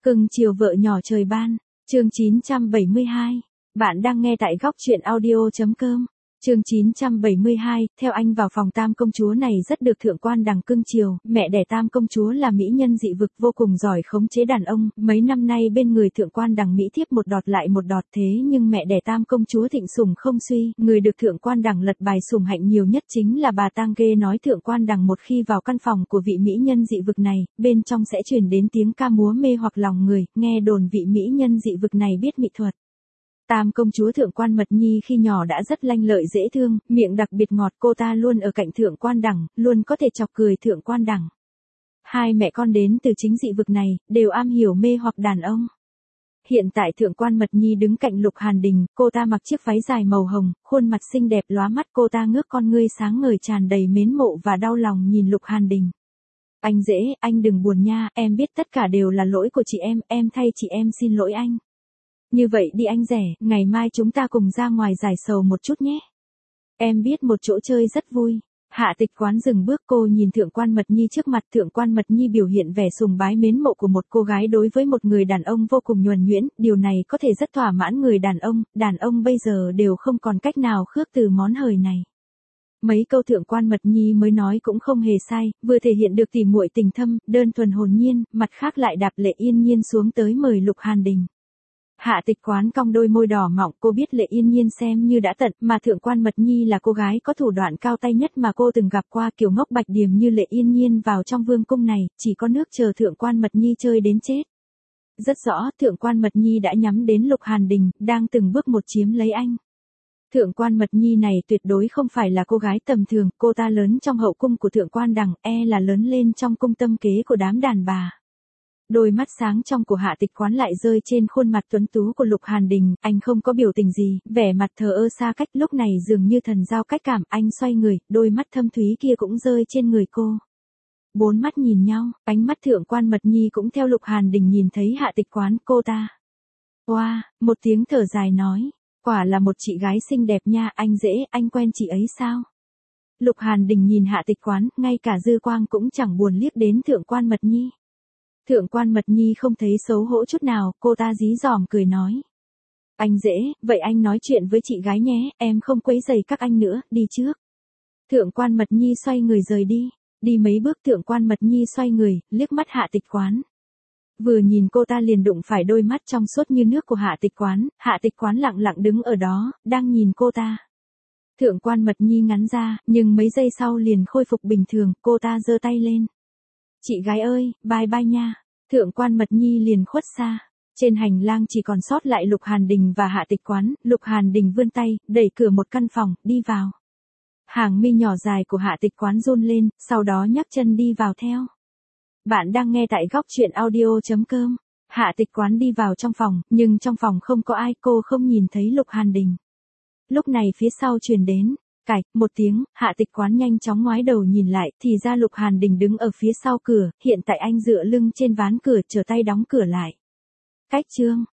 Cưng chiều vợ nhỏ trời ban, chương 972. Bạn đang nghe tại góc truyện audio.com. Chương 972, theo anh vào phòng Tam công chúa này rất được thượng quan Đằng cưng chiều, mẹ đẻ Tam công chúa là mỹ nhân dị vực vô cùng giỏi khống chế đàn ông, mấy năm nay bên người thượng quan Đằng mỹ thiếp một đọt lại một đọt thế nhưng mẹ đẻ Tam công chúa thịnh sủng không suy, người được thượng quan Đằng lật bài sủng hạnh nhiều nhất chính là bà Tang Ghê nói thượng quan Đằng một khi vào căn phòng của vị mỹ nhân dị vực này, bên trong sẽ truyền đến tiếng ca múa mê hoặc lòng người, nghe đồn vị mỹ nhân dị vực này biết mỹ thuật. Tam công chúa thượng quan Mật Nhi khi nhỏ đã rất lanh lợi dễ thương, miệng đặc biệt ngọt, cô ta luôn ở cạnh thượng quan Đằng, luôn có thể chọc cười thượng quan Đằng. Hai mẹ con đến từ chính dị vực này, đều am hiểu mê hoặc đàn ông. Hiện tại thượng quan Mật Nhi đứng cạnh Lục Hàn Đình, cô ta mặc chiếc váy dài màu hồng, khuôn mặt xinh đẹp lóa mắt, cô ta ngước con ngươi sáng ngời tràn đầy mến mộ và đau lòng nhìn Lục Hàn Đình. Anh dễ, anh đừng buồn nha, em biết tất cả đều là lỗi của chị em thay chị em xin lỗi anh. Như vậy đi anh rẻ, ngày mai chúng ta cùng ra ngoài giải sầu một chút nhé. Em biết một chỗ chơi rất vui. Hạ Tịch Quán dừng bước, cô nhìn thượng quan Mật Nhi trước mặt, thượng quan Mật Nhi biểu hiện vẻ sùng bái mến mộ của một cô gái đối với một người đàn ông vô cùng nhuần nhuyễn, điều này có thể rất thỏa mãn người đàn ông bây giờ đều không còn cách nào khước từ món hời này. Mấy câu thượng quan Mật Nhi mới nói cũng không hề sai, vừa thể hiện được tỉ muội tình thâm, đơn thuần hồn nhiên, mặt khác lại đạp Lệ Yên Nhiên xuống tới mời Lục Hàn Đình. Hạ Tịch Quán cong đôi môi đỏ mọng, cô biết Lệ Yên Nhiên xem như đã tận, mà thượng quan Mật Nhi là cô gái có thủ đoạn cao tay nhất mà cô từng gặp qua, kiểu ngốc bạch điềm như Lệ Yên Nhiên vào trong vương cung này, chỉ có nước chờ thượng quan Mật Nhi chơi đến chết. Rất rõ, thượng quan Mật Nhi đã nhắm đến Lục Hàn Đình, đang từng bước một chiếm lấy anh. Thượng quan Mật Nhi này tuyệt đối không phải là cô gái tầm thường, cô ta lớn trong hậu cung của thượng quan Đằng, là lớn lên trong cung tâm kế của đám đàn bà. Đôi mắt sáng trong của Hạ Tịch Quán lại rơi trên khuôn mặt tuấn tú của Lục Hàn Đình, anh không có biểu tình gì, vẻ mặt thờ ơ xa cách, lúc này dường như thần giao cách cảm, anh xoay người, đôi mắt thâm thúy kia cũng rơi trên người cô. Bốn mắt nhìn nhau, ánh mắt thượng quan Mật Nhi cũng theo Lục Hàn Đình nhìn thấy Hạ Tịch Quán, cô ta. Wow, một tiếng thở dài nói, quả là một chị gái xinh đẹp nha, anh dễ, anh quen chị ấy sao? Lục Hàn Đình nhìn Hạ Tịch Quán, ngay cả dư quang cũng chẳng buồn liếc đến thượng quan Mật Nhi. Thượng quan Mật Nhi không thấy xấu hổ chút nào, cô ta dí dỏm cười nói. Anh dễ, vậy anh nói chuyện với chị gái nhé, em không quấy rầy các anh nữa, đi trước. Thượng quan Mật Nhi xoay người rời đi, đi mấy bước thượng quan Mật Nhi xoay người, liếc mắt Hạ Tịch Quán. Vừa nhìn cô ta liền đụng phải đôi mắt trong suốt như nước của Hạ Tịch Quán lặng lặng đứng ở đó, đang nhìn cô ta. Thượng quan Mật Nhi ngắn ra, nhưng mấy giây sau liền khôi phục bình thường, cô ta giơ tay lên. Chị gái ơi, bye bye nha. Thượng quan Mật Nhi liền khuất xa. Trên hành lang chỉ còn sót lại Lục Hàn Đình và Hạ Tịch Quán, Lục Hàn Đình vươn tay, đẩy cửa một căn phòng, đi vào. Hàng mi nhỏ dài của Hạ Tịch Quán run lên, sau đó nhấc chân đi vào theo. Bạn đang nghe tại góc truyện audio.com. Hạ Tịch Quán đi vào trong phòng, nhưng trong phòng không có ai, cô không nhìn thấy Lục Hàn Đình. Lúc này phía sau truyền đến. Cạch, một tiếng, Hạ Tịch Quán nhanh chóng ngoái đầu nhìn lại, thì ra Lục Hàn Đình đứng ở phía sau cửa, hiện tại anh dựa lưng trên ván cửa, trở tay đóng cửa lại. Cách chương